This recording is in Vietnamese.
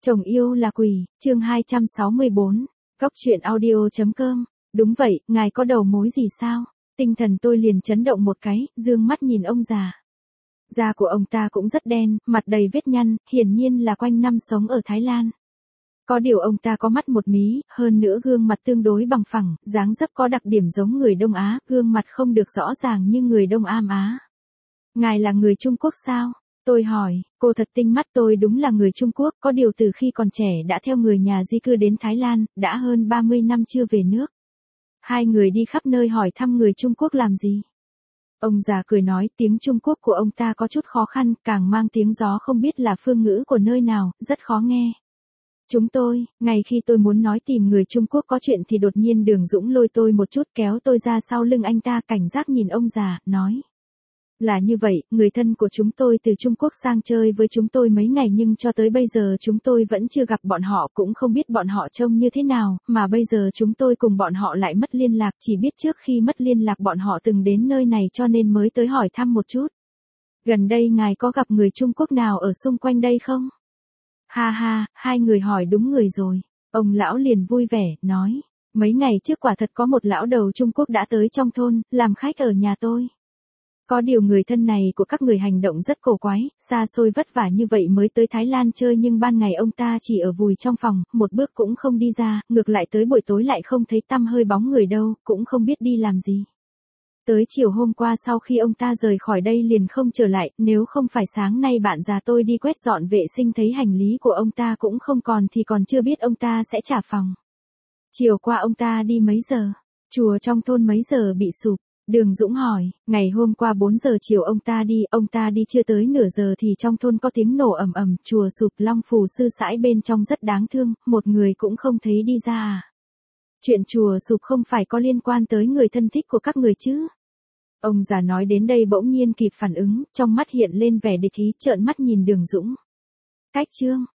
Chồng yêu là quỷ, chương 264, Góc truyện audio.com. Đúng vậy, ngài có đầu mối gì sao? Tinh thần tôi liền chấn động một cái, dương mắt nhìn ông già. Da của ông ta cũng rất đen, mặt đầy vết nhăn, hiển nhiên là quanh năm sống ở Thái Lan. Có điều ông ta có mắt một mí, hơn nữa gương mặt tương đối bằng phẳng, dáng dấp có đặc điểm giống người Đông Á, gương mặt không được rõ ràng như người Đông Am Á. Ngài là người Trung Quốc sao? Tôi hỏi, cô thật tinh mắt. Tôi đúng là người Trung Quốc, có điều từ khi còn trẻ đã theo người nhà di cư đến Thái Lan, đã hơn 30 năm chưa về nước. Hai người đi khắp nơi hỏi thăm người Trung Quốc làm gì? Ông già cười nói, tiếng Trung Quốc của ông ta có chút khó khăn, càng mang tiếng gió không biết là phương ngữ của nơi nào, rất khó nghe. Ngày khi tôi muốn nói tìm người Trung Quốc có chuyện thì đột nhiên Đường Dũng lôi tôi một chút, kéo tôi ra sau lưng anh ta, cảnh giác nhìn ông già, nói. Là như vậy, người thân của chúng tôi từ Trung Quốc sang chơi với chúng tôi mấy ngày nhưng cho tới bây giờ chúng tôi vẫn chưa gặp bọn họ, cũng không biết bọn họ trông như thế nào, mà bây giờ chúng tôi cùng bọn họ lại mất liên lạc, chỉ biết trước khi mất liên lạc bọn họ từng đến nơi này cho nên mới tới hỏi thăm một chút. Gần đây ngài có gặp người Trung Quốc nào ở xung quanh đây không? Ha ha, hai người hỏi đúng người rồi. Ông lão liền vui vẻ, nói. Mấy ngày trước quả thật có một lão đầu Trung Quốc đã tới trong thôn, làm khách ở nhà tôi. Có điều người thân này của các người hành động rất cổ quái, xa xôi vất vả như vậy mới tới Thái Lan chơi nhưng ban ngày ông ta chỉ ở vùi trong phòng, một bước cũng không đi ra, ngược lại tới buổi tối lại không thấy tăm hơi bóng người đâu, cũng không biết đi làm gì. Tới chiều hôm qua sau khi ông ta rời khỏi đây liền không trở lại, nếu không phải sáng nay bạn già tôi đi quét dọn vệ sinh thấy hành lý của ông ta cũng không còn thì còn chưa biết ông ta sẽ trả phòng. Chiều qua ông ta đi mấy giờ? Chùa trong thôn mấy giờ bị sụp? Đường Dũng hỏi, ngày hôm qua 4 giờ chiều ông ta đi chưa tới nửa giờ thì trong thôn có tiếng nổ ầm ầm, chùa sụp, Long Phù Sư Sãi bên trong rất đáng thương, một người cũng không thấy đi ra à? Chuyện chùa sụp không phải có liên quan tới người thân thích của các người chứ? Ông già nói đến đây bỗng nhiên kịp phản ứng, trong mắt hiện lên vẻ địch ý, trợn mắt nhìn Đường Dũng. Cách chương